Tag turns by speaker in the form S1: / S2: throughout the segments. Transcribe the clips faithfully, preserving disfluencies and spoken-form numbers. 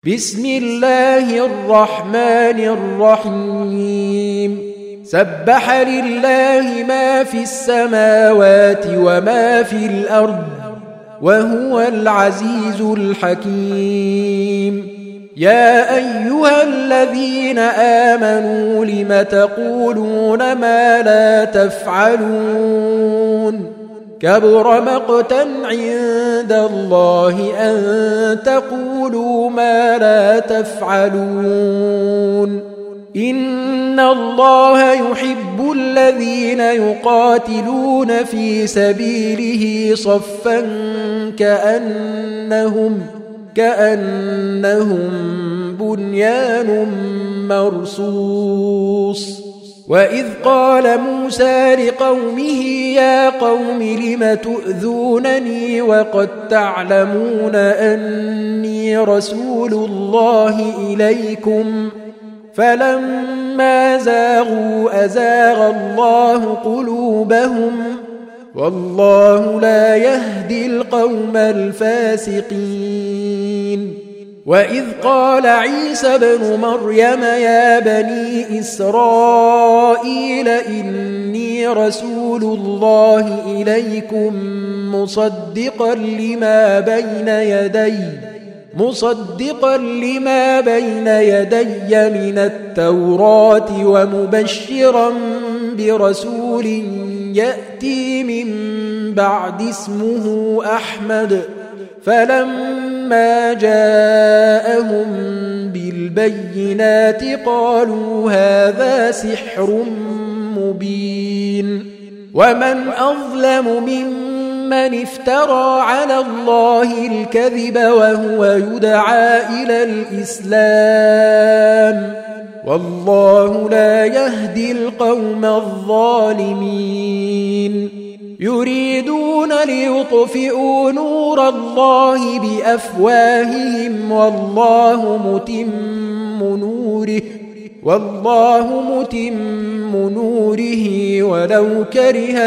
S1: بسم الله الرحمن الرحيم سبح لله ما في السماوات وما في الأرض وهو العزيز الحكيم يا أيها الذين آمنوا لم تقولون ما لا تفعلون كبر مقتا عند الله أن تقولوا ما لا تفعلون إن الله يحب الذين يقاتلون في سبيله صفا كأنهم كأنهم بنيان مرصوص وإذ قال موسى لقومه يا قوم لم تؤذونني وقد تعلمون أني رسول الله إليكم فلما زاغوا أزاغ الله قلوبهم والله لا يهدي القوم الفاسقين وإذ قال عيسى بن مريم يا بني إسرائيل إني رسول الله إليكم مصدقا لما بين يدي مصدقا لما بين يدي من التوراة ومبشرا برسول يأتي من بعد اسمه أحمد فلما جاءهم بالبينات قالوا هذا سحر مبين ومن أظلم ممن افترى على الله الكذب وهو يدعى إلى الإسلام والله لا يهدي القوم الظالمين يريدون ليطفئوا نور الله بأفواههم والله متم نوره والله متم نوره ولو كره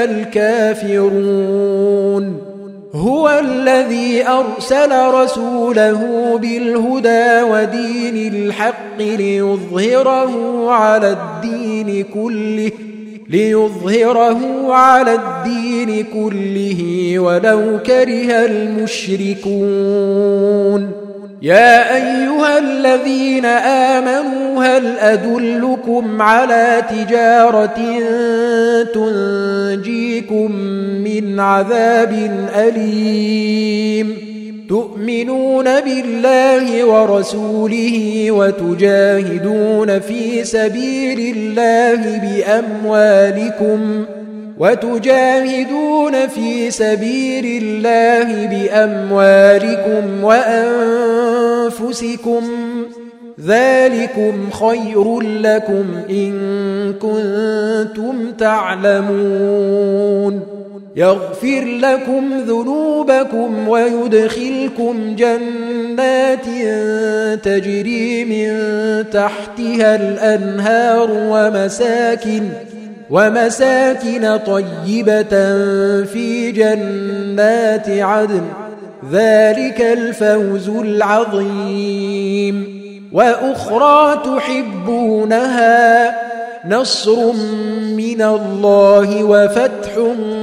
S1: الكافرون هو الذي أرسل رسوله بالهدى ودين الحق ليظهره على الدين كله ليظهره على الدين كله ولو كره المشركون يا أيها الذين آمنوا هل أدلكم على تجارة تنجيكم من عذاب أليم تؤمنون بالله ورسوله وتجاهدون في سبيل الله بأموالكم وتجاهدون في سبيل الله بأموالكم وأنفسكم ذلكم خير لكم إن كنتم تعلمون يغفر لكم ذنوبكم ويدخلكم جنات تجري من تحتها الأنهار ومساكن ومساكن طيبة في جنات عدن ذلك الفوز العظيم وأخرى تحبونها نصر من الله وفتح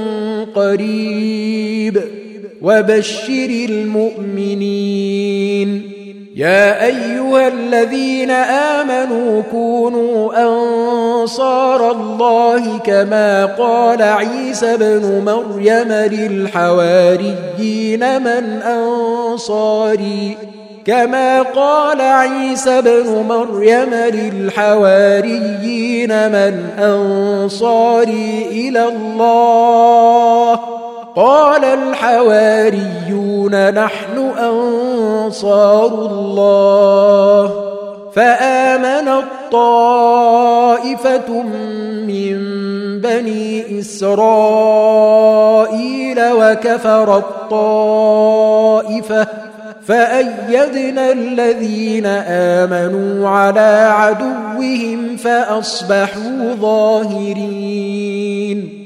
S1: قريب وبشر المؤمنين يا أيها الذين آمنوا كونوا أنصار الله كما قال عيسى بن مريم للحواريين من أنصاري كما قال عيسى بن مريم للحواريين من أنصاري إلى الله قال الحواريون نحن أنصار الله فآمنت طائفة من بني إسرائيل وكفرت طائفة فأيدنا الذين آمنوا على عدوهم فأصبحوا ظاهرين